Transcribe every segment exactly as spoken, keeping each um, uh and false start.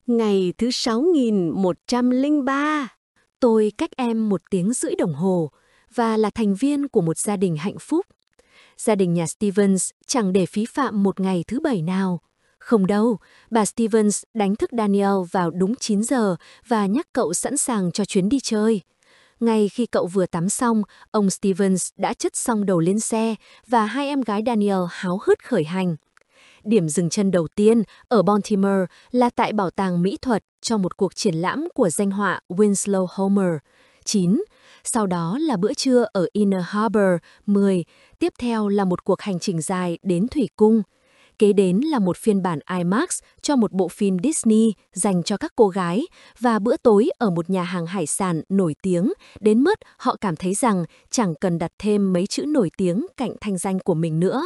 Ngày thứ sáu nghìn một trăm lẻ ba, tôi cách em một tiếng rưỡi đồng hồ và là thành viên của một gia đình hạnh phúc. Gia đình nhà Stevens chẳng để phí phạm một ngày thứ bảy nào. Không đâu, bà Stevens đánh thức Daniel vào đúng chín giờ và nhắc cậu sẵn sàng cho chuyến đi chơi. Ngay khi cậu vừa tắm xong, ông Stevens đã chất xong đầu lên xe và hai em gái Daniel háo hức khởi hành. Điểm dừng chân đầu tiên ở Baltimore là tại Bảo tàng Mỹ thuật cho một cuộc triển lãm của danh họa Winslow Homer. chín. Sau đó là bữa trưa ở Inner Harbor. mười. Tiếp theo là một cuộc hành trình dài đến Thủy Cung. Kế đến là một phiên bản IMAX cho một bộ phim Disney dành cho các cô gái và bữa tối ở một nhà hàng hải sản nổi tiếng đến mức họ cảm thấy rằng chẳng cần đặt thêm mấy chữ nổi tiếng cạnh thanh danh của mình nữa.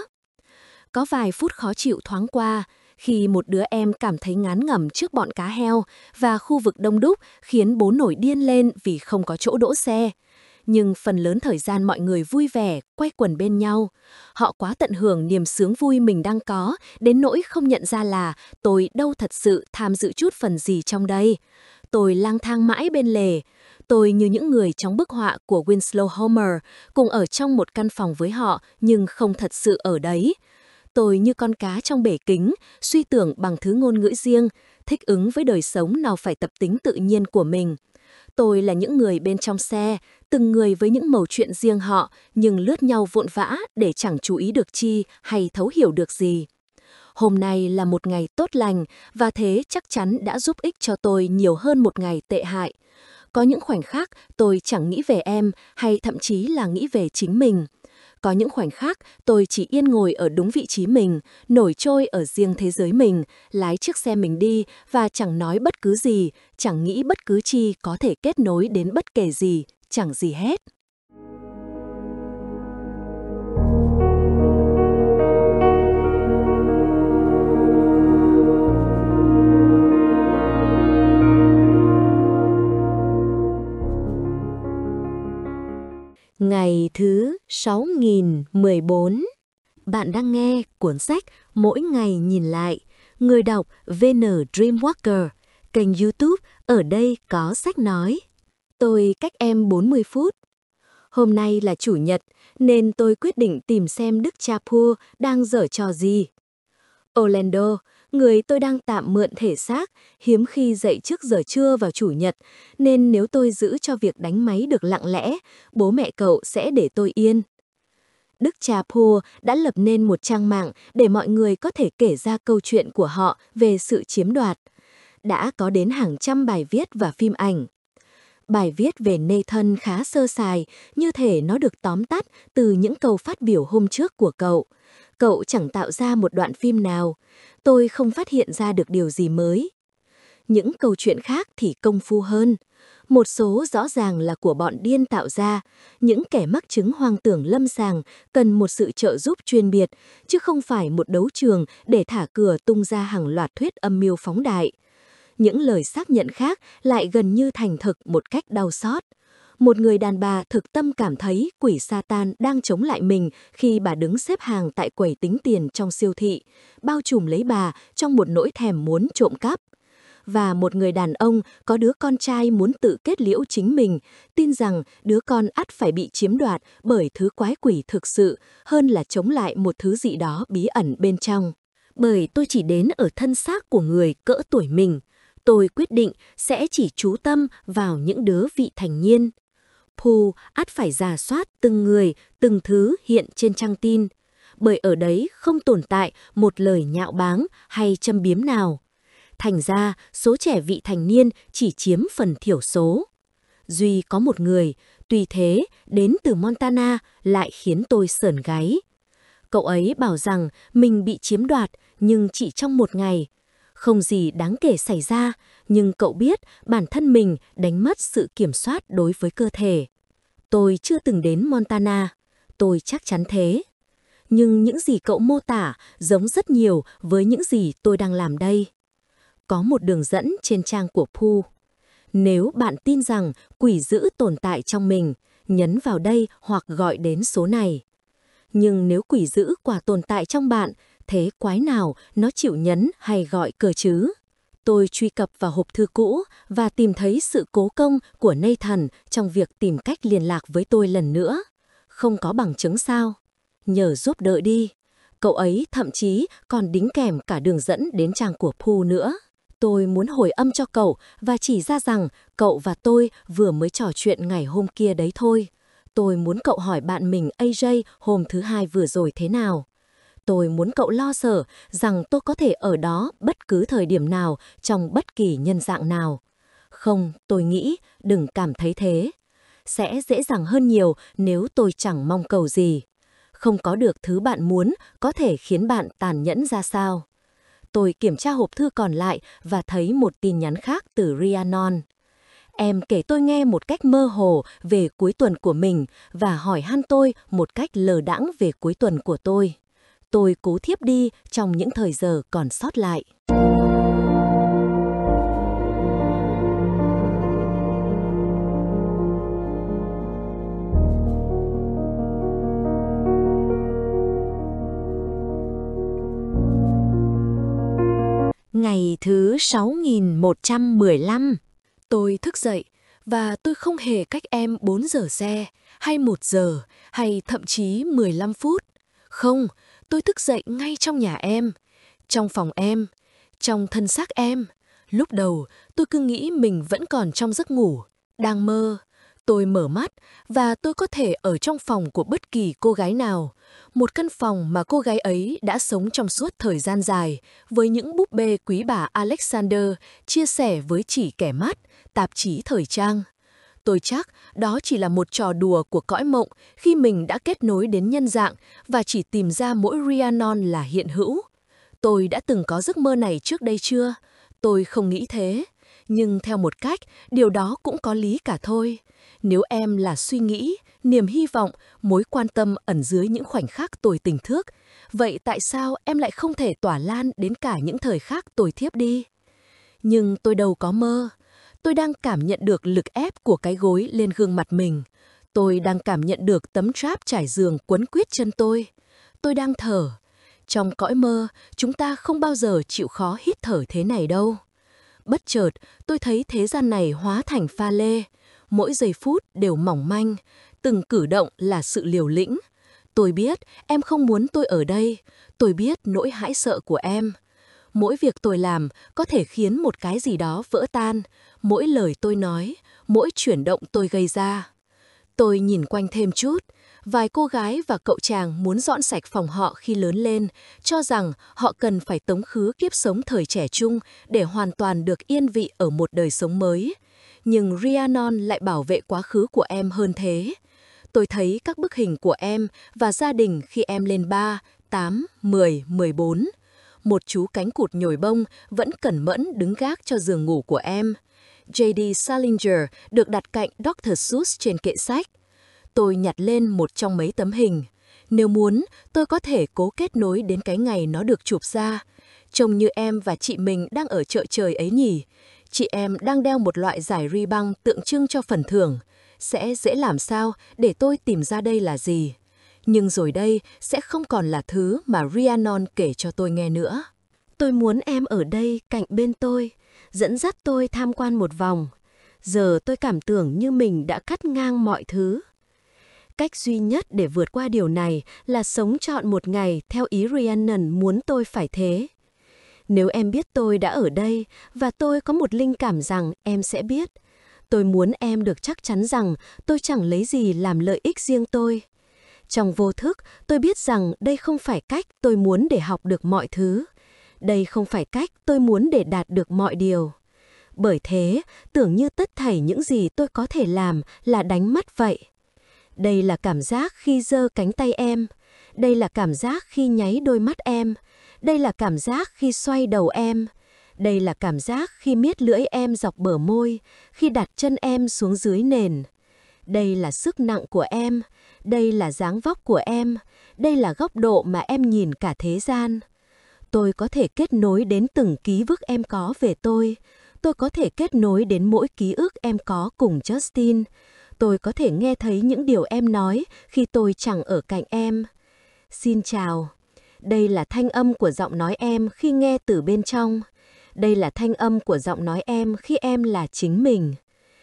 Có vài phút khó chịu thoáng qua khi một đứa em cảm thấy ngán ngẩm trước bọn cá heo và khu vực đông đúc khiến bố nổi điên lên vì không có chỗ đỗ xe. Nhưng phần lớn thời gian mọi người vui vẻ, quay quần bên nhau. Họ quá tận hưởng niềm sướng vui mình đang có, đến nỗi không nhận ra là tôi đâu thật sự tham dự chút phần gì trong đây. Tôi lang thang mãi bên lề. Tôi như những người trong bức họa của Winslow Homer, cùng ở trong một căn phòng với họ nhưng không thật sự ở đấy. Tôi như con cá trong bể kính, suy tưởng bằng thứ ngôn ngữ riêng, thích ứng với đời sống nào phải tập tính tự nhiên của mình. Tôi là những người bên trong xe, từng người với những mẩu chuyện riêng họ, nhưng lướt nhau vội vã để chẳng chú ý được chi hay thấu hiểu được gì. Hôm nay là một ngày tốt lành, và thế chắc chắn đã giúp ích cho tôi nhiều hơn một ngày tệ hại. Có những khoảnh khắc tôi chẳng nghĩ về em, hay thậm chí là nghĩ về chính mình. Có những khoảnh khắc tôi chỉ yên ngồi ở đúng vị trí mình, nổi trôi ở riêng thế giới mình, lái chiếc xe mình đi và chẳng nói bất cứ gì, chẳng nghĩ bất cứ chi có thể kết nối đến bất kể gì, chẳng gì hết. Ngày thứ sáu nghìn mười bốn. Bạn đang nghe cuốn sách Mỗi ngày nhìn lại, người đọc vê en Dreamwalker, kênh YouTube Ở đây có sách nói. Tôi cách em bốn mươi phút. Hôm nay là chủ nhật nên tôi quyết định tìm xem Đức cha Pua đang giở trò gì. Orlando, người tôi đang tạm mượn thể xác, hiếm khi dậy trước giờ trưa vào chủ nhật, nên nếu tôi giữ cho việc đánh máy được lặng lẽ, bố mẹ cậu sẽ để tôi yên. Đức cha Pua đã lập nên một trang mạng để mọi người có thể kể ra câu chuyện của họ về sự chiếm đoạt. Đã có đến hàng trăm bài viết và phim ảnh. Bài viết về Nathan khá sơ sài, như thể nó được tóm tắt từ những câu phát biểu hôm trước của cậu. Cậu chẳng tạo ra một đoạn phim nào. Tôi không phát hiện ra được điều gì mới. Những câu chuyện khác thì công phu hơn. Một số rõ ràng là của bọn điên tạo ra, những kẻ mắc chứng hoang tưởng lâm sàng cần một sự trợ giúp chuyên biệt, chứ không phải một đấu trường để thả cửa tung ra hàng loạt thuyết âm mưu phóng đại. Những lời xác nhận khác lại gần như thành thực một cách đau xót. Một người đàn bà thực tâm cảm thấy quỷ Satan đang chống lại mình khi bà đứng xếp hàng tại quầy tính tiền trong siêu thị, bao trùm lấy bà trong một nỗi thèm muốn trộm cắp. Và một người đàn ông có đứa con trai muốn tự kết liễu chính mình, tin rằng đứa con ắt phải bị chiếm đoạt bởi thứ quái quỷ thực sự hơn là chống lại một thứ gì đó bí ẩn bên trong. Bởi tôi chỉ đến ở thân xác của người cỡ tuổi mình, tôi quyết định sẽ chỉ chú tâm vào những đứa vị thành niên. Pooh ắt phải rà soát từng người, từng thứ hiện trên trang tin, bởi ở đấy không tồn tại một lời nhạo báng hay châm biếm nào. Thành ra, số trẻ vị thành niên chỉ chiếm phần thiểu số. Duy có một người, tuy thế, đến từ Montana lại khiến tôi sởn gáy. Cậu ấy bảo rằng mình bị chiếm đoạt, nhưng chỉ trong một ngày. Không gì đáng kể xảy ra, nhưng cậu biết bản thân mình đánh mất sự kiểm soát đối với cơ thể. Tôi chưa từng đến Montana, tôi chắc chắn thế. Nhưng những gì cậu mô tả giống rất nhiều với những gì tôi đang làm đây. Có một đường dẫn trên trang của Pooh. Nếu bạn tin rằng quỷ dữ tồn tại trong mình, nhấn vào đây hoặc gọi đến số này. Nhưng nếu quỷ dữ quả tồn tại trong bạn, thế quái nào nó chịu nhấn hay gọi cơ chứ? Tôi truy cập vào hộp thư cũ và tìm thấy sự cố công của Nathan trong việc tìm cách liên lạc với tôi lần nữa. Không có bằng chứng sao? Nhờ giúp đỡ đi. Cậu ấy thậm chí còn đính kèm cả đường dẫn đến trang của Pooh nữa. Tôi muốn hồi âm cho cậu và chỉ ra rằng cậu và tôi vừa mới trò chuyện ngày hôm kia đấy thôi. Tôi muốn cậu hỏi bạn mình a jay hôm thứ hai vừa rồi thế nào. Tôi muốn cậu lo sợ rằng tôi có thể ở đó bất cứ thời điểm nào trong bất kỳ nhân dạng nào. Không, tôi nghĩ đừng cảm thấy thế. Sẽ dễ dàng hơn nhiều nếu tôi chẳng mong cầu gì. Không có được thứ bạn muốn có thể khiến bạn tàn nhẫn ra sao. Tôi kiểm tra hộp thư còn lại và thấy một tin nhắn khác từ Rhiannon. Em kể tôi nghe một cách mơ hồ về cuối tuần của mình và hỏi han tôi một cách lờ đãng về cuối tuần của tôi. Tôi cố thiếp đi trong những thời giờ còn sót lại. Ngày thứ sáu nghìn một trăm mười lăm. Tôi thức dậy và tôi không hề cách em bốn giờ xe, hay một giờ, hay thậm chí mười lăm phút. Không, tôi thức dậy ngay trong nhà em, trong phòng em, trong thân xác em. Lúc đầu, tôi cứ nghĩ mình vẫn còn trong giấc ngủ, đang mơ. Tôi mở mắt và tôi có thể ở trong phòng của bất kỳ cô gái nào. Một căn phòng mà cô gái ấy đã sống trong suốt thời gian dài, với những búp bê quý bà Alexander chia sẻ với chỉ kẻ mắt, tạp chí thời trang. Tôi chắc đó chỉ là một trò đùa của cõi mộng khi mình đã kết nối đến nhân dạng và chỉ tìm ra mỗi Rhiannon là hiện hữu. Tôi đã từng có giấc mơ này trước đây chưa? Tôi không nghĩ thế. Nhưng theo một cách, điều đó cũng có lý cả thôi. Nếu em là suy nghĩ, niềm hy vọng, mối quan tâm ẩn dưới những khoảnh khắc tôi tỉnh thức, vậy tại sao em lại không thể tỏa lan đến cả những thời khắc tôi thiếp đi? Nhưng tôi đâu có mơ. Tôi đang cảm nhận được lực ép của cái gối lên gương mặt mình. Tôi đang cảm nhận được tấm tráp trải giường quấn quýt chân tôi. Tôi đang thở. Trong cõi mơ, chúng ta không bao giờ chịu khó hít thở thế này đâu. Bất chợt, tôi thấy thế gian này hóa thành pha lê. Mỗi giây phút đều mỏng manh, từng cử động là sự liều lĩnh. Tôi biết em không muốn tôi ở đây. Tôi biết nỗi hãi sợ của em. Mỗi việc tôi làm có thể khiến một cái gì đó vỡ tan. Mỗi lời tôi nói, mỗi chuyển động tôi gây ra. Tôi nhìn quanh thêm chút. Vài cô gái và cậu chàng muốn dọn sạch phòng họ khi lớn lên, cho rằng họ cần phải tống khứ kiếp sống thời trẻ trung để hoàn toàn được yên vị ở một đời sống mới. Nhưng Rhiannon lại bảo vệ quá khứ của em hơn thế. Tôi thấy các bức hình của em và gia đình khi em lên ba, tám, mười, mười bốn. Một chú cánh cụt nhồi bông vẫn cẩn mẫn đứng gác cho giường ngủ của em. J D Salinger được đặt cạnh doctor Seuss trên kệ sách. Tôi nhặt lên một trong mấy tấm hình. Nếu muốn, tôi có thể cố kết nối đến cái ngày nó được chụp ra. Trông như em và chị mình đang ở chợ trời ấy nhỉ. Chị em đang đeo một loại giải ri băng tượng trưng cho phần thưởng. Sẽ dễ làm sao để tôi tìm ra đây là gì. Nhưng rồi đây sẽ không còn là thứ mà Rhiannon kể cho tôi nghe nữa. Tôi muốn em ở đây cạnh bên tôi, dẫn dắt tôi tham quan một vòng. Giờ tôi cảm tưởng như mình đã cắt ngang mọi thứ. Cách duy nhất để vượt qua điều này là sống trọn một ngày theo ý Rhiannon muốn tôi phải thế. Nếu em biết tôi đã ở đây và tôi có một linh cảm rằng em sẽ biết, tôi muốn em được chắc chắn rằng tôi chẳng lấy gì làm lợi ích riêng tôi. Trong vô thức, tôi biết rằng đây không phải cách tôi muốn để học được mọi thứ. Đây không phải cách tôi muốn để đạt được mọi điều. Bởi thế, tưởng như tất thảy những gì tôi có thể làm là đánh mất vậy. Đây là cảm giác khi giơ cánh tay em. Đây là cảm giác khi nháy đôi mắt em. Đây là cảm giác khi xoay đầu em. Đây là cảm giác khi miết lưỡi em dọc bờ môi, khi đặt chân em xuống dưới nền. Đây là sức nặng của em. Đây là dáng vóc của em. Đây là góc độ mà em nhìn cả thế gian. Tôi có thể kết nối đến từng ký ức em có về tôi. Tôi có thể kết nối đến mỗi ký ức em có cùng Justin. Tôi có thể nghe thấy những điều em nói khi tôi chẳng ở cạnh em. Xin chào. Đây là thanh âm của giọng nói em khi nghe từ bên trong. Đây là thanh âm của giọng nói em khi em là chính mình.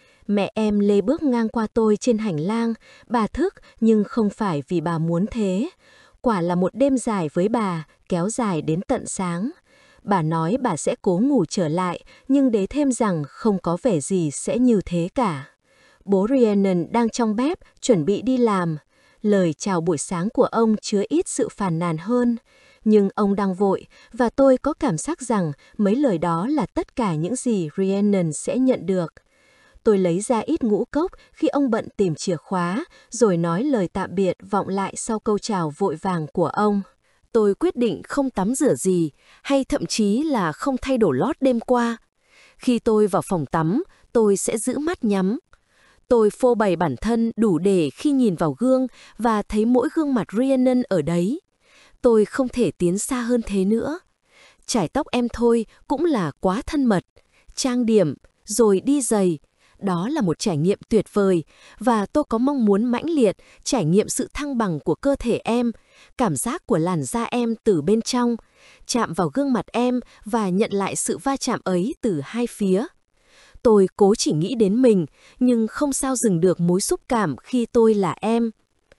Mẹ em lê bước ngang qua tôi trên hành lang, bà thức nhưng không phải vì bà muốn thế. Quả là một đêm dài với bà, kéo dài đến tận sáng. Bà nói bà sẽ cố ngủ trở lại, nhưng đế thêm rằng không có vẻ gì sẽ như thế cả. Bố Rhiannon đang trong bếp, chuẩn bị đi làm. Lời chào buổi sáng của ông chứa ít sự phàn nàn hơn. Nhưng ông đang vội, và tôi có cảm giác rằng mấy lời đó là tất cả những gì Rhiannon sẽ nhận được. Tôi lấy ra ít ngũ cốc khi ông bận tìm chìa khóa, rồi nói lời tạm biệt vọng lại sau câu chào vội vàng của ông. Tôi quyết định không tắm rửa gì, hay thậm chí là không thay đổi lót đêm qua. Khi tôi vào phòng tắm, tôi sẽ giữ mắt nhắm. Tôi phô bày bản thân đủ để khi nhìn vào gương và thấy mỗi gương mặt Rhiannon ở đấy. Tôi không thể tiến xa hơn thế nữa. Chải tóc em thôi cũng là quá thân mật, trang điểm, rồi đi giày. Đó là một trải nghiệm tuyệt vời, và tôi có mong muốn mãnh liệt trải nghiệm sự thăng bằng của cơ thể em, cảm giác của làn da em từ bên trong, chạm vào gương mặt em và nhận lại sự va chạm ấy từ hai phía. Tôi cố chỉ nghĩ đến mình, nhưng không sao dừng được mối xúc cảm khi tôi là em.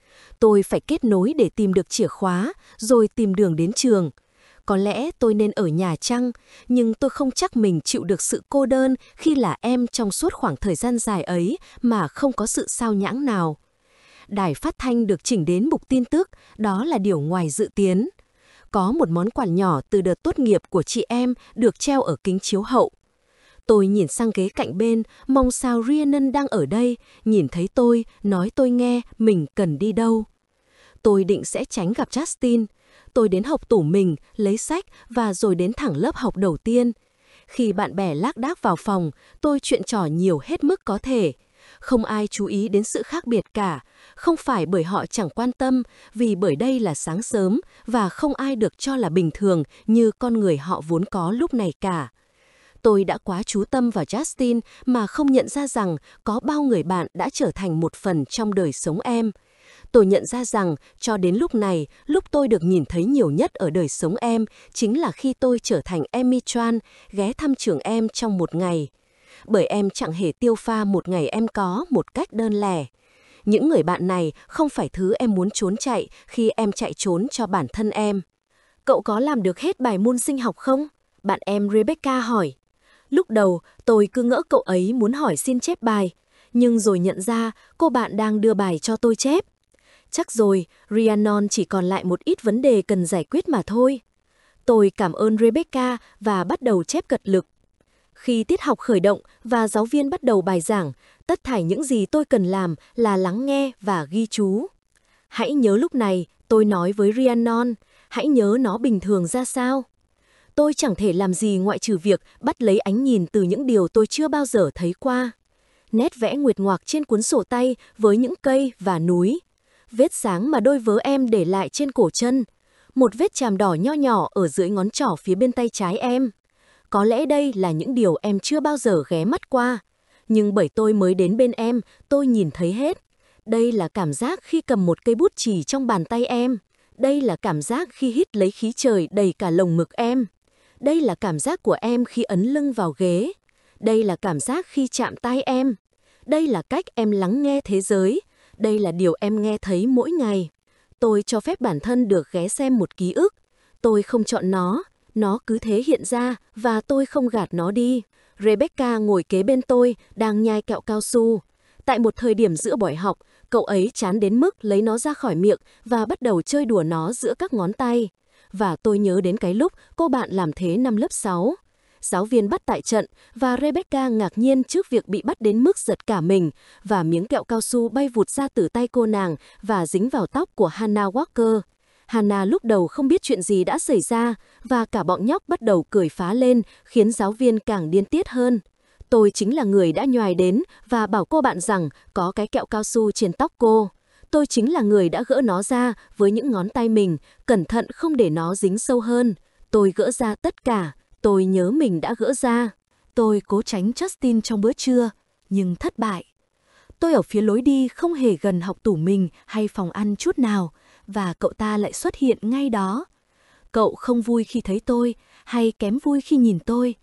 Tôi phải kết nối để tìm được chìa khóa, rồi tìm đường đến trường. Có lẽ tôi nên ở nhà chăng, nhưng tôi không chắc mình chịu được sự cô đơn khi là em trong suốt khoảng thời gian dài ấy mà không có sự sao nhãng nào. Đài phát thanh được chỉnh đến mục tin tức, đó là điều ngoài dự kiến. Có một món quà nhỏ từ đợt tốt nghiệp của chị em được treo ở kính chiếu hậu. Tôi nhìn sang ghế cạnh bên, mong sao Rhiannon đang ở đây, nhìn thấy tôi, nói tôi nghe mình cần đi đâu. Tôi định sẽ tránh gặp Justin. Tôi đến học tủ mình, lấy sách và rồi đến thẳng lớp học đầu tiên. Khi bạn bè lác đác vào phòng, tôi chuyện trò nhiều hết mức có thể. Không ai chú ý đến sự khác biệt cả, không phải bởi họ chẳng quan tâm, vì bởi đây là sáng sớm và không ai được cho là bình thường như con người họ vốn có lúc này cả. Tôi đã quá chú tâm vào Justin mà không nhận ra rằng có bao người bạn đã trở thành một phần trong đời sống em. Tôi nhận ra rằng cho đến lúc này, lúc tôi được nhìn thấy nhiều nhất ở đời sống em chính là khi tôi trở thành Emmy Tran, ghé thăm trường em trong một ngày. Bởi em chẳng hề tiêu pha một ngày em có một cách đơn lẻ. Những người bạn này không phải thứ em muốn trốn chạy khi em chạy trốn cho bản thân em. Cậu có làm được hết bài môn sinh học không? Bạn em Rebecca hỏi. Lúc đầu, tôi cứ ngỡ cậu ấy muốn hỏi xin chép bài, nhưng rồi nhận ra cô bạn đang đưa bài cho tôi chép. Chắc rồi, Rhiannon chỉ còn lại một ít vấn đề cần giải quyết mà thôi. Tôi cảm ơn Rebecca và bắt đầu chép cật lực. Khi tiết học khởi động và giáo viên bắt đầu bài giảng, tất thảy những gì tôi cần làm là lắng nghe và ghi chú. Hãy nhớ lúc này, tôi nói với Rhiannon, hãy nhớ nó bình thường ra sao. Tôi chẳng thể làm gì ngoại trừ việc bắt lấy ánh nhìn từ những điều tôi chưa bao giờ thấy qua. Nét vẽ nguyệt ngoạc trên cuốn sổ tay với những cây và núi. Vết sáng mà đôi vớ em để lại trên cổ chân. Một vết chàm đỏ nho nhỏ ở dưới ngón trỏ phía bên tay trái em. Có lẽ đây là những điều em chưa bao giờ ghé mắt qua. Nhưng bởi tôi mới đến bên em, tôi nhìn thấy hết. Đây là cảm giác khi cầm một cây bút chì trong bàn tay em. Đây là cảm giác khi hít lấy khí trời đầy cả lồng ngực em. Đây là cảm giác của em khi ấn lưng vào ghế. Đây là cảm giác khi chạm tay em. Đây là cách em lắng nghe thế giới. Đây là điều em nghe thấy mỗi ngày. Tôi cho phép bản thân được ghé xem một ký ức. Tôi không chọn nó. Nó cứ thế hiện ra và tôi không gạt nó đi. Rebecca ngồi kế bên tôi, đang nhai kẹo cao su. Tại một thời điểm giữa buổi học, cậu ấy chán đến mức lấy nó ra khỏi miệng và bắt đầu chơi đùa nó giữa các ngón tay. Và tôi nhớ đến cái lúc cô bạn làm thế năm lớp sáu. Giáo viên bắt tại trận và Rebecca ngạc nhiên trước việc bị bắt đến mức giật cả mình và miếng kẹo cao su bay vụt ra từ tay cô nàng và dính vào tóc của Hannah Walker. Hannah lúc đầu không biết chuyện gì đã xảy ra và cả bọn nhóc bắt đầu cười phá lên khiến giáo viên càng điên tiết hơn. Tôi chính là người đã nhoài đến và bảo cô bạn rằng có cái kẹo cao su trên tóc cô. Tôi chính là người đã gỡ nó ra với những ngón tay mình, cẩn thận không để nó dính sâu hơn. Tôi gỡ ra tất cả, tôi nhớ mình đã gỡ ra. Tôi cố tránh Justin trong bữa trưa, nhưng thất bại. Tôi ở phía lối đi không hề gần học tủ mình hay phòng ăn chút nào, và cậu ta lại xuất hiện ngay đó. Cậu không vui khi thấy tôi, hay kém vui khi nhìn tôi.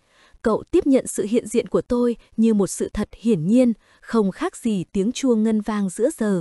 Cậu tiếp nhận sự hiện diện của tôi như một sự thật hiển nhiên, không khác gì tiếng chuông ngân vang giữa giờ.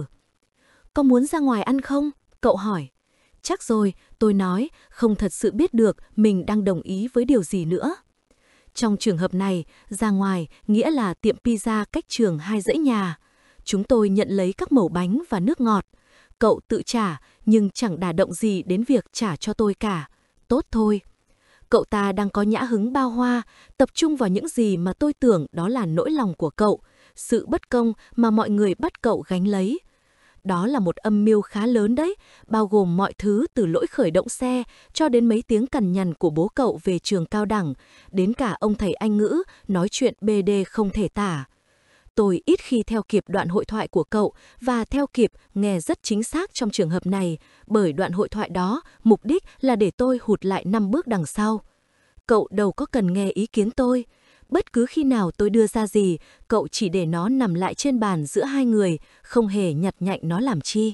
Có muốn ra ngoài ăn không? Cậu hỏi. Chắc rồi, tôi nói, không thật sự biết được mình đang đồng ý với điều gì nữa. Trong trường hợp này, ra ngoài nghĩa là tiệm pizza cách trường hai dãy nhà. Chúng tôi nhận lấy các mẩu bánh và nước ngọt. Cậu tự trả, nhưng chẳng đả động gì đến việc trả cho tôi cả. Tốt thôi. Cậu ta đang có nhã hứng bao hoa, tập trung vào những gì mà tôi tưởng đó là nỗi lòng của cậu, sự bất công mà mọi người bắt cậu gánh lấy. Đó là một âm mưu khá lớn đấy, bao gồm mọi thứ từ lỗi khởi động xe cho đến mấy tiếng cằn nhằn của bố cậu về trường cao đẳng, đến cả ông thầy Anh ngữ nói chuyện bê đê không thể tả. Tôi ít khi theo kịp đoạn hội thoại của cậu và theo kịp nghe rất chính xác trong trường hợp này, bởi đoạn hội thoại đó mục đích là để tôi hụt lại năm bước đằng sau. Cậu đâu có cần nghe ý kiến tôi. Bất cứ khi nào tôi đưa ra gì, cậu chỉ để nó nằm lại trên bàn giữa hai người, không hề nhặt nhạnh nó làm chi.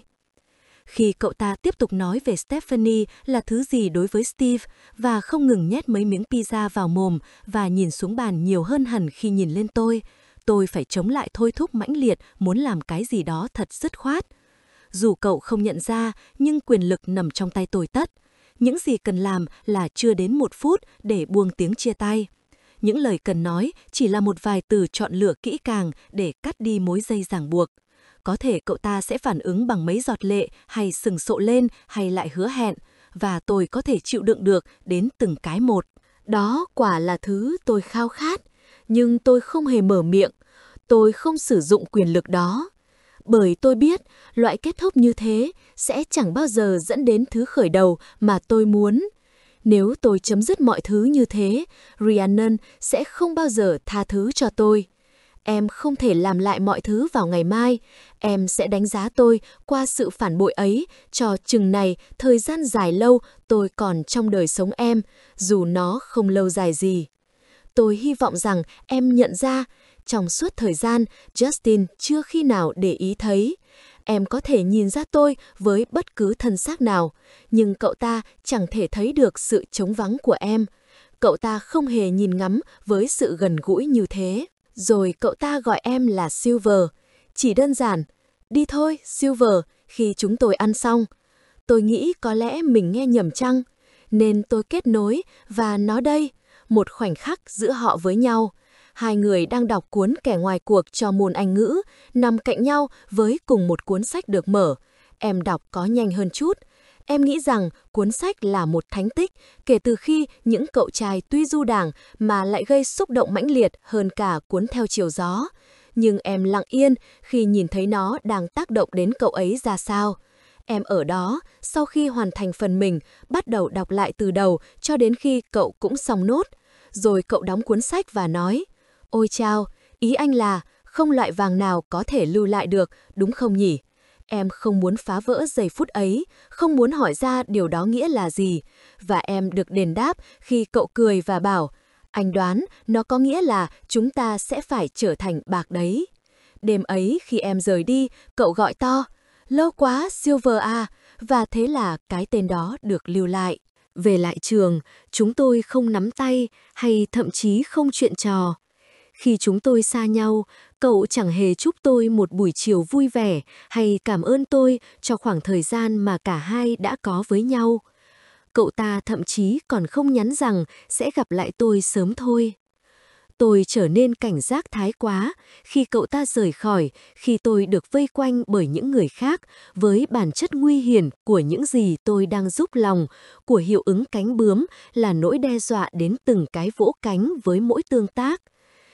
Khi cậu ta tiếp tục nói về Stephanie là thứ gì đối với Steve và không ngừng nhét mấy miếng pizza vào mồm và nhìn xuống bàn nhiều hơn hẳn khi nhìn lên tôi, tôi phải chống lại thôi thúc mãnh liệt muốn làm cái gì đó thật dứt khoát. Dù cậu không nhận ra, nhưng quyền lực nằm trong tay tôi tất. Những gì cần làm là chưa đến một phút để buông tiếng chia tay. Những lời cần nói chỉ là một vài từ chọn lựa kỹ càng để cắt đi mối dây ràng buộc. Có thể cậu ta sẽ phản ứng bằng mấy giọt lệ hay sừng sộ lên hay lại hứa hẹn, và tôi có thể chịu đựng được đến từng cái một. Đó quả là thứ tôi khao khát, nhưng tôi không hề mở miệng. Tôi không sử dụng quyền lực đó. Bởi tôi biết loại kết thúc như thế sẽ chẳng bao giờ dẫn đến thứ khởi đầu mà tôi muốn. Nếu tôi chấm dứt mọi thứ như thế, Rhiannon sẽ không bao giờ tha thứ cho tôi. Em không thể làm lại mọi thứ vào ngày mai. Em sẽ đánh giá tôi qua sự phản bội ấy cho chừng này thời gian dài lâu tôi còn trong đời sống em, dù nó không lâu dài gì. Tôi hy vọng rằng em nhận ra, trong suốt thời gian, Justin chưa khi nào để ý thấy. Em có thể nhìn ra tôi với bất cứ thân xác nào, nhưng cậu ta chẳng thể thấy được sự trống vắng của em. Cậu ta không hề nhìn ngắm với sự gần gũi như thế. Rồi cậu ta gọi em là Silver. Chỉ đơn giản, đi thôi, Silver, khi chúng tôi ăn xong. Tôi nghĩ có lẽ mình nghe nhầm chăng, nên tôi kết nối và nó đây, một khoảnh khắc giữa họ với nhau. Hai người đang đọc cuốn Kẻ ngoài cuộc cho môn Anh ngữ, nằm cạnh nhau với cùng một cuốn sách được mở. Em đọc có nhanh hơn chút. Em nghĩ rằng cuốn sách là một thánh tích kể từ khi những cậu trai tuy du đảng mà lại gây xúc động mãnh liệt hơn cả cuốn Theo chiều gió. Nhưng em lặng yên khi nhìn thấy nó đang tác động đến cậu ấy ra sao. Em ở đó, sau khi hoàn thành phần mình, bắt đầu đọc lại từ đầu cho đến khi cậu cũng xong nốt. Rồi cậu đóng cuốn sách và nói, ôi chao, ý anh là không loại vàng nào có thể lưu lại được, đúng không nhỉ? Em không muốn phá vỡ giây phút ấy, không muốn hỏi ra điều đó nghĩa là gì. Và em được đền đáp khi cậu cười và bảo, anh đoán nó có nghĩa là chúng ta sẽ phải trở thành bạc đấy. Đêm ấy khi em rời đi, cậu gọi to, lâu quá Silver à, và thế là cái tên đó được lưu lại. Về lại trường, chúng tôi không nắm tay hay thậm chí không chuyện trò. Khi chúng tôi xa nhau, cậu chẳng hề chúc tôi một buổi chiều vui vẻ hay cảm ơn tôi cho khoảng thời gian mà cả hai đã có với nhau. Cậu ta thậm chí còn không nhắn rằng sẽ gặp lại tôi sớm thôi. Tôi trở nên cảnh giác thái quá khi cậu ta rời khỏi, khi tôi được vây quanh bởi những người khác với bản chất nguy hiểm của những gì tôi đang giúp lòng, của hiệu ứng cánh bướm là nỗi đe dọa đến từng cái vỗ cánh với mỗi tương tác.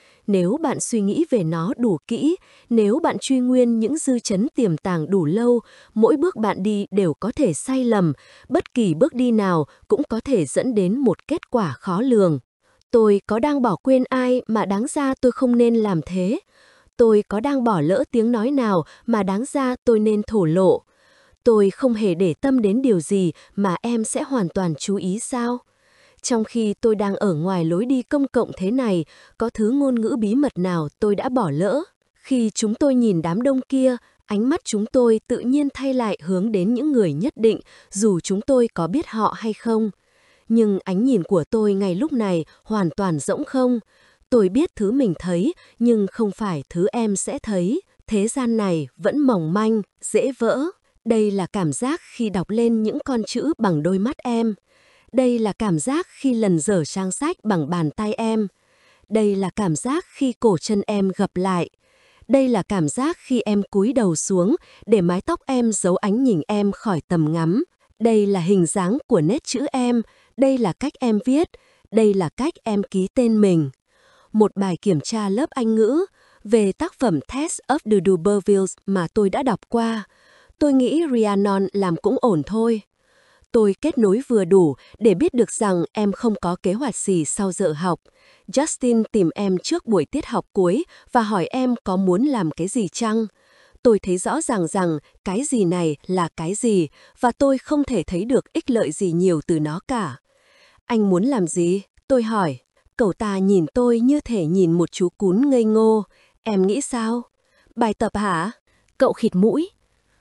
Nếu bạn suy nghĩ về nó đủ kỹ, nếu bạn truy nguyên những dư chấn tiềm tàng đủ lâu, mỗi bước bạn đi đều có thể sai lầm, bất kỳ bước đi nào cũng có thể dẫn đến một kết quả khó lường. Tôi có đang bỏ quên ai mà đáng ra tôi không nên làm thế? Tôi có đang bỏ lỡ tiếng nói nào mà đáng ra tôi nên thổ lộ? Tôi không hề để tâm đến điều gì mà em sẽ hoàn toàn chú ý sao? Trong khi tôi đang ở ngoài lối đi công cộng thế này, có thứ ngôn ngữ bí mật nào tôi đã bỏ lỡ? Khi chúng tôi nhìn đám đông kia, ánh mắt chúng tôi tự nhiên thay lại hướng đến những người nhất định, dù chúng tôi có biết họ hay không. Nhưng ánh nhìn của tôi ngay lúc này hoàn toàn rỗng không. Tôi biết thứ mình thấy, nhưng không phải thứ em sẽ thấy. Thế gian này vẫn mỏng manh, dễ vỡ. Đây là cảm giác khi đọc lên những con chữ bằng đôi mắt em. Đây là cảm giác khi lần dở trang sách bằng bàn tay em. Đây là cảm giác khi cổ chân em gập lại. Đây là cảm giác khi em cúi đầu xuống để mái tóc em giấu ánh nhìn em khỏi tầm ngắm. Đây là hình dáng của nét chữ em. Đây là cách em viết. Đây là cách em ký tên mình. Một bài kiểm tra lớp Anh ngữ về tác phẩm Test of the D'Urbervilles mà tôi đã đọc qua. Tôi nghĩ Rhiannon làm cũng ổn thôi. Tôi kết nối vừa đủ để biết được rằng em không có kế hoạch gì sau giờ học. Justin tìm em trước buổi tiết học cuối và hỏi em có muốn làm cái gì chăng? Tôi thấy rõ ràng rằng cái gì này là cái gì và tôi không thể thấy được ích lợi gì nhiều từ nó cả. Anh muốn làm gì? Tôi hỏi. Cậu ta nhìn tôi như thể nhìn một chú cún ngây ngô. Em nghĩ sao? Bài tập hả? Cậu khịt mũi.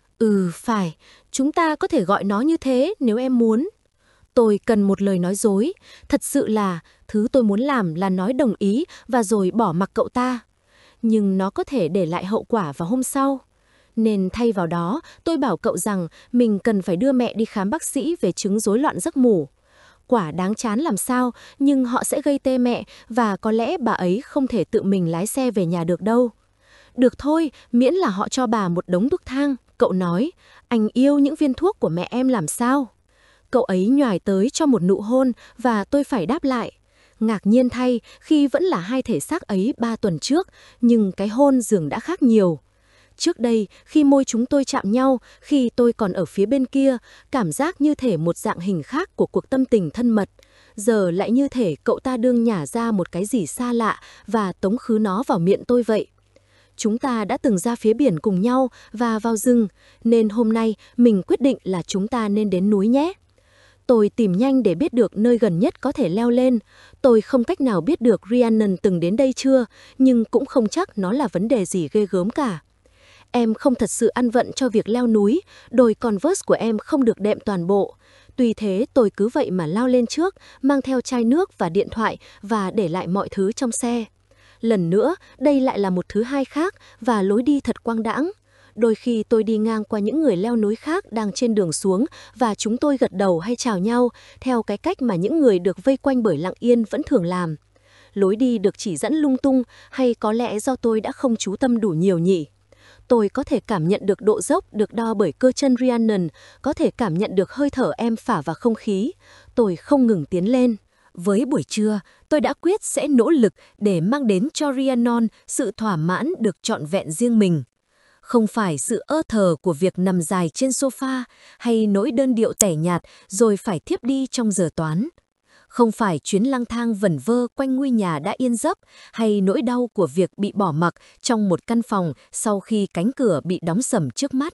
Ừ, phải. Chúng ta có thể gọi nó như thế nếu em muốn. Tôi cần một lời nói dối. Thật sự là thứ tôi muốn làm là nói đồng ý và rồi bỏ mặc cậu ta. Nhưng nó có thể để lại hậu quả vào hôm sau. Nên thay vào đó, tôi bảo cậu rằng mình cần phải đưa mẹ đi khám bác sĩ về chứng rối loạn giấc ngủ. Quả đáng chán làm sao, nhưng họ sẽ gây tê mẹ và có lẽ bà ấy không thể tự mình lái xe về nhà được đâu. Được thôi, miễn là họ cho bà một đống thuốc thang. Cậu nói, anh yêu những viên thuốc của mẹ em làm sao? Cậu ấy nhoài tới cho một nụ hôn và tôi phải đáp lại. Ngạc nhiên thay khi vẫn là hai thể xác ấy ba tuần trước, nhưng cái hôn dường đã khác nhiều. Trước đây, khi môi chúng tôi chạm nhau, khi tôi còn ở phía bên kia, cảm giác như thể một dạng hình khác của cuộc tâm tình thân mật. Giờ lại như thể cậu ta đương nhả ra một cái gì xa lạ và tống khứ nó vào miệng tôi vậy. Chúng ta đã từng ra phía biển cùng nhau và vào rừng, nên hôm nay mình quyết định là chúng ta nên đến núi nhé. Tôi tìm nhanh để biết được nơi gần nhất có thể leo lên. Tôi không cách nào biết được Rhiannon từng đến đây chưa, nhưng cũng không chắc nó là vấn đề gì ghê gớm cả. Em không thật sự ăn vận cho việc leo núi, đôi Converse của em không được đệm toàn bộ. Tuy thế tôi cứ vậy mà lao lên trước, mang theo chai nước và điện thoại và để lại mọi thứ trong xe. Lần nữa, đây lại là một thứ hai khác và lối đi thật quang đãng. Đôi khi tôi đi ngang qua những người leo núi khác đang trên đường xuống và chúng tôi gật đầu hay chào nhau theo cái cách mà những người được vây quanh bởi lặng yên vẫn thường làm. Lối đi được chỉ dẫn lung tung hay có lẽ do tôi đã không chú tâm đủ nhiều nhỉ? Tôi có thể cảm nhận được độ dốc được đo bởi cơ chân Rhiannon, có thể cảm nhận được hơi thở em phả vào không khí. Tôi không ngừng tiến lên. Với buổi trưa, tôi đã quyết sẽ nỗ lực để mang đến cho Rhiannon sự thỏa mãn được trọn vẹn riêng mình. Không phải sự ơ thờ của việc nằm dài trên sofa hay nỗi đơn điệu tẻ nhạt rồi phải thiếp đi trong giờ toán. Không phải chuyến lang thang vẩn vơ quanh ngôi nhà đã yên giấc hay nỗi đau của việc bị bỏ mặc trong một căn phòng sau khi cánh cửa bị đóng sầm trước mắt.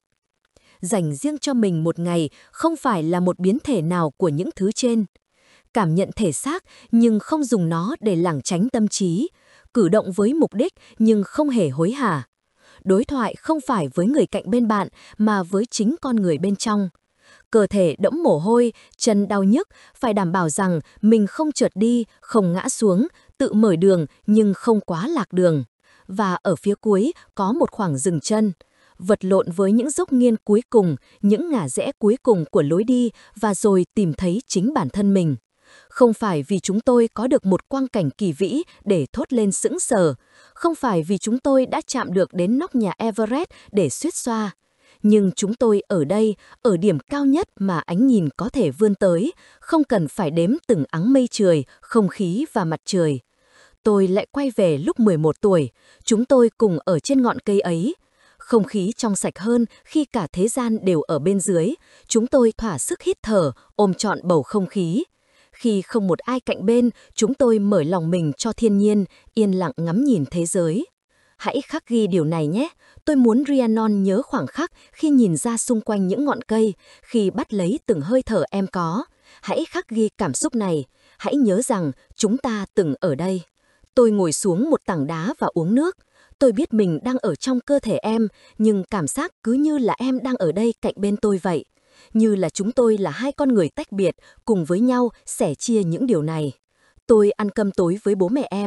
Dành riêng cho mình một ngày không phải là một biến thể nào của những thứ trên. Cảm nhận thể xác nhưng không dùng nó để lảng tránh tâm trí, cử động với mục đích nhưng không hề hối hả. Đối thoại không phải với người cạnh bên bạn mà với chính con người bên trong. Cơ thể đẫm mồ hôi, chân đau nhức, phải đảm bảo rằng mình không trượt đi, không ngã xuống, tự mở đường nhưng không quá lạc đường. Và ở phía cuối có một khoảng dừng chân. Vật lộn với những dốc nghiêng cuối cùng, những ngả rẽ cuối cùng của lối đi và rồi tìm thấy chính bản thân mình. Không phải vì chúng tôi có được một quang cảnh kỳ vĩ để thốt lên sững sờ, không phải vì chúng tôi đã chạm được đến nóc nhà Everest để suýt xoa. Nhưng chúng tôi ở đây, ở điểm cao nhất mà ánh nhìn có thể vươn tới, không cần phải đếm từng áng mây trời, không khí và mặt trời. Tôi lại quay về lúc mười một tuổi, chúng tôi cùng ở trên ngọn cây ấy. Không khí trong sạch hơn khi cả thế gian đều ở bên dưới, chúng tôi thỏa sức hít thở, ôm trọn bầu không khí. Khi không một ai cạnh bên, chúng tôi mở lòng mình cho thiên nhiên, yên lặng ngắm nhìn thế giới. Hãy khắc ghi điều này nhé. Tôi muốn Rhiannon nhớ khoảng khắc khi nhìn ra xung quanh những ngọn cây, khi bắt lấy từng hơi thở em có. Hãy khắc ghi cảm xúc này. Hãy nhớ rằng chúng ta từng ở đây. Tôi ngồi xuống một tảng đá và uống nước. Tôi biết mình đang ở trong cơ thể em, nhưng cảm giác cứ như là em đang ở đây cạnh bên tôi vậy. Như là chúng tôi là hai con người tách biệt, cùng với nhau sẻ chia những điều này. Tôi ăn cơm tối với bố mẹ em.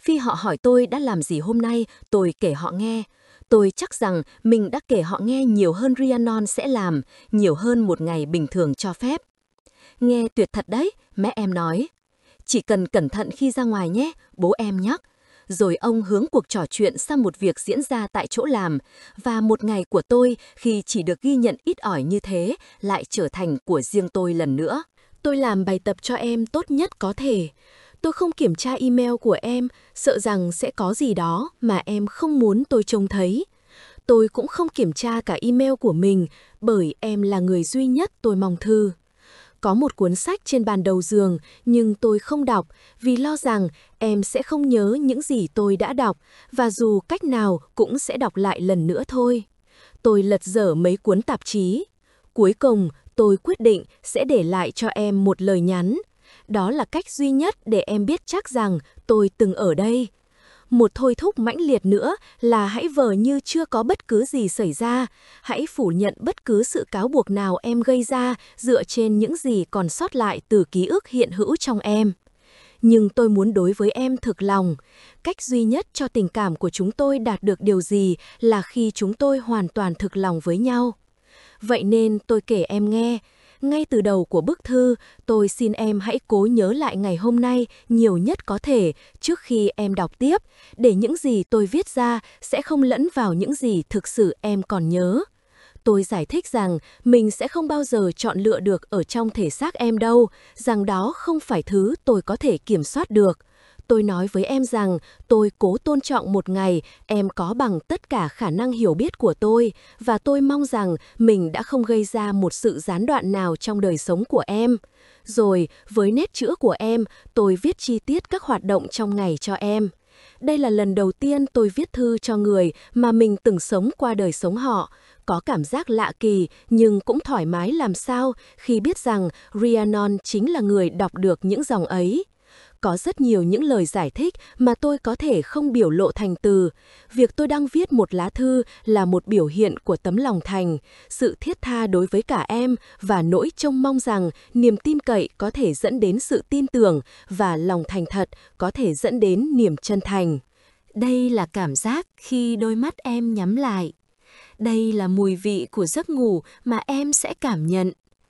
Khi họ hỏi tôi đã làm gì hôm nay, tôi kể họ nghe. Tôi chắc rằng mình đã kể họ nghe nhiều hơn Rhiannon sẽ làm, nhiều hơn một ngày bình thường cho phép. Nghe tuyệt thật đấy, mẹ em nói. Chỉ cần cẩn thận khi ra ngoài nhé, bố em nhắc. Rồi ông hướng cuộc trò chuyện sang một việc diễn ra tại chỗ làm, và một ngày của tôi khi chỉ được ghi nhận ít ỏi như thế lại trở thành của riêng tôi lần nữa. Tôi làm bài tập cho em tốt nhất có thể. Tôi không kiểm tra email của em, sợ rằng sẽ có gì đó mà em không muốn tôi trông thấy. Tôi cũng không kiểm tra cả email của mình, bởi em là người duy nhất tôi mong thư. Có một cuốn sách trên bàn đầu giường, nhưng tôi không đọc vì lo rằng em sẽ không nhớ những gì tôi đã đọc, và dù cách nào cũng sẽ đọc lại lần nữa thôi. Tôi lật dở mấy cuốn tạp chí. Cuối cùng, tôi quyết định sẽ để lại cho em một lời nhắn. Đó là cách duy nhất để em biết chắc rằng tôi từng ở đây. Một thôi thúc mãnh liệt nữa là hãy vờ như chưa có bất cứ gì xảy ra. Hãy phủ nhận bất cứ sự cáo buộc nào em gây ra dựa trên những gì còn sót lại từ ký ức hiện hữu trong em. Nhưng tôi muốn đối với em thực lòng. Cách duy nhất cho tình cảm của chúng tôi đạt được điều gì là khi chúng tôi hoàn toàn thực lòng với nhau. Vậy nên tôi kể em nghe. Ngay từ đầu của bức thư, tôi xin em hãy cố nhớ lại ngày hôm nay nhiều nhất có thể trước khi em đọc tiếp, để những gì tôi viết ra sẽ không lẫn vào những gì thực sự em còn nhớ. Tôi giải thích rằng mình sẽ không bao giờ chọn lựa được ở trong thể xác em đâu, rằng đó không phải thứ tôi có thể kiểm soát được. Tôi nói với em rằng tôi cố tôn trọng một ngày em có bằng tất cả khả năng hiểu biết của tôi, và tôi mong rằng mình đã không gây ra một sự gián đoạn nào trong đời sống của em. Rồi, với nét chữ của em, tôi viết chi tiết các hoạt động trong ngày cho em. Đây là lần đầu tiên tôi viết thư cho người mà mình từng sống qua đời sống họ. Có cảm giác lạ kỳ nhưng cũng thoải mái làm sao khi biết rằng Rhiannon chính là người đọc được những dòng ấy. Có rất nhiều những lời giải thích mà tôi có thể không biểu lộ thành từ. Việc tôi đang viết một lá thư là một biểu hiện của tấm lòng thành, sự thiết tha đối với cả em và nỗi trông mong rằng niềm tin cậy có thể dẫn đến sự tin tưởng và lòng thành thật có thể dẫn đến niềm chân thành. Đây là cảm giác khi đôi mắt em nhắm lại. Đây là mùi vị của giấc ngủ mà em sẽ cảm nhận.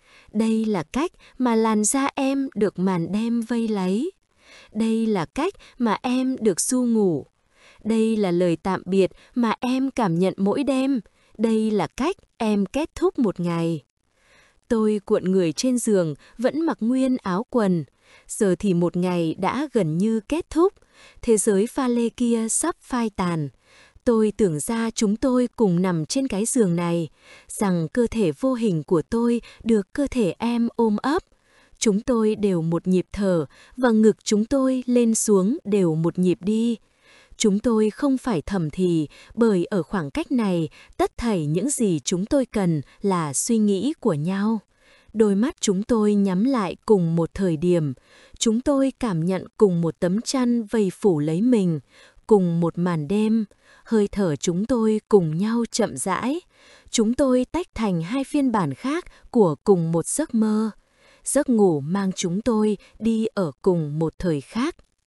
Đây là cách mà làn da em được màn đêm vây lấy. Đây là cách mà em được su ngủ. Đây là lời tạm biệt mà em cảm nhận mỗi đêm. Đây là cách em kết thúc một ngày. Tôi cuộn người trên giường, vẫn mặc nguyên áo quần. Giờ thì một ngày đã gần như kết thúc. Thế giới pha lê kia sắp phai tàn. Tôi tưởng ra chúng tôi cùng nằm trên cái giường này, rằng cơ thể vô hình của tôi được cơ thể em ôm ấp. Chúng tôi đều một nhịp thở, và ngực chúng tôi lên xuống đều một nhịp đi. Chúng tôi không phải thầm thì, bởi ở khoảng cách này, tất thảy những gì chúng tôi cần là suy nghĩ của nhau. Đôi mắt chúng tôi nhắm lại cùng một thời điểm. Chúng tôi cảm nhận cùng một tấm chăn vây phủ lấy mình, cùng một màn đêm. Hơi thở chúng tôi cùng nhau chậm rãi. Chúng tôi tách thành hai phiên bản khác của cùng một giấc mơ. Giấc ngủ mang chúng tôi đi ở cùng một thời khác.